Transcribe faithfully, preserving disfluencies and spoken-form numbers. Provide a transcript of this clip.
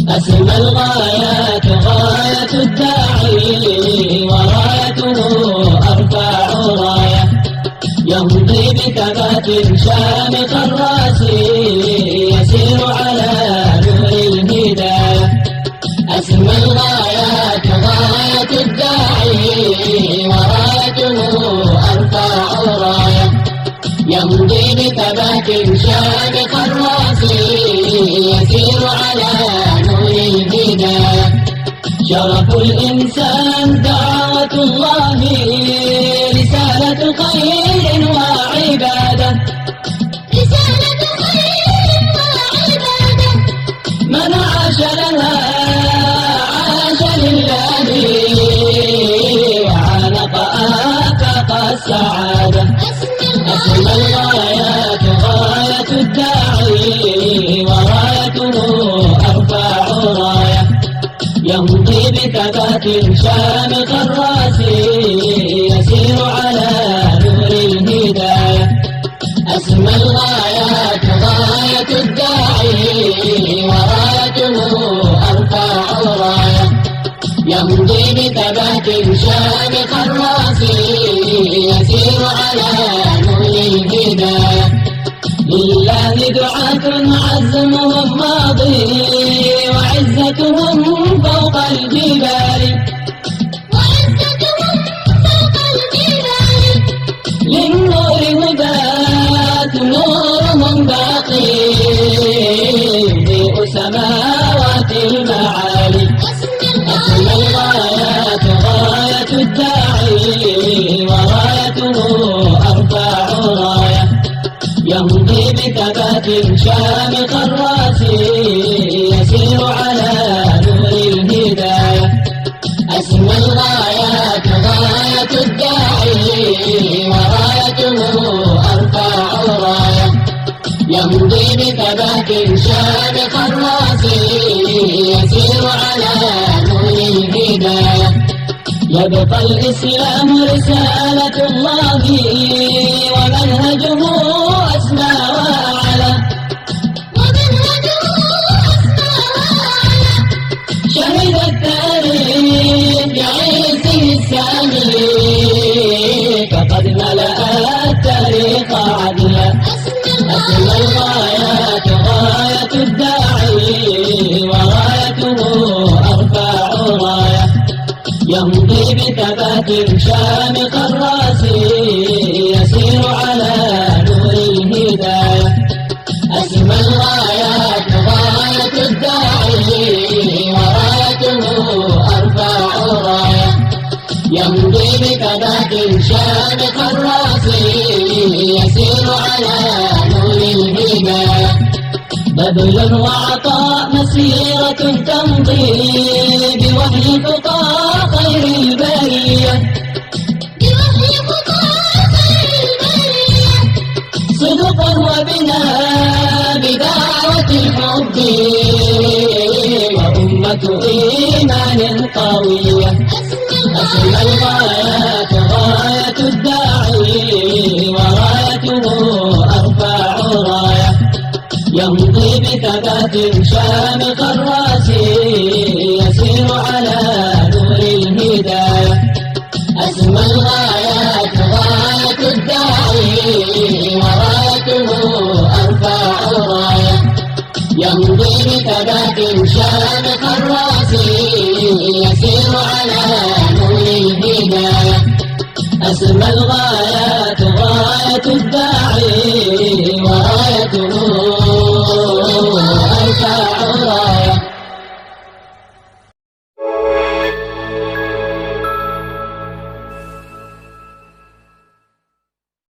أسمى الغايات غاية الداعي ورايته أرفع راية يمضي بثبات شامخ الراس يسير على نور الهداية. أسمى الغايات غاية الداعي ورايته أرفع راية يمضي بثبات شامخ الراس يسير على نور الهداية. شرف الإنسان دعوة الله رسالة خير وعبادة رسالة خير وعبادة من عاش لها عاش لله وعانق آفاق السعادة. أسمى الغايات غاية الداعي ورايته أرفع راية يمضي بثبات شامخ الراس يسير على نور الهداية. أسمى الغايات غاية الداعي ورايته أرفع راية يمضي بثبات شامخ الراس يسير على نور الهداية. لله دعاة عزمهم ماضي وعزتهم فوق الجبال وعزتهم فوق الجبال للنور هداة نورهم باقي يضيء سماوات المعالي. أسمى الغايات غاية الداعي ورايته أرفع راية يمضي بثبات شامخ الراس يسير على نور الهداية. أسمى الغايات غاية الداعي ورايته أرفع راية يمضي بثبات شامخ الراس يسير على نور الهداية. يبقى الإسلام رسالة الله ومنهجه أسمى وأعلى ومنهجه أسمى وأعلى شهد التاريخ بعيسه السامي فقد ملأ التاريخ عدلا. أسمى الغايات غاية الداعي ورايته أرفع راية يمضي بثبات شامخ الراس يسير على نور الهداية. أسمى الغايات غاية الداعي ورايته أرفع راية يمضي بثبات شامخ الراس يسير على نور الهداية. بذل وعطاء مسيرة تمضي بوحي خطى خير البرية بوحي خطى خير البرية صدق وبناء بدعوة الحب وأمة إيمان قوية. أسمى الغايات غاية الداعي ورايته أرفع راية يمضي بثبات شامخ الراس يسير على نور الهداية. أسمى الغايات غاية الداعي ورايته أرفع راية يمضي بثبات شامخ الراس يسير على نور الهداية. أسمى الغايات غاية الداعي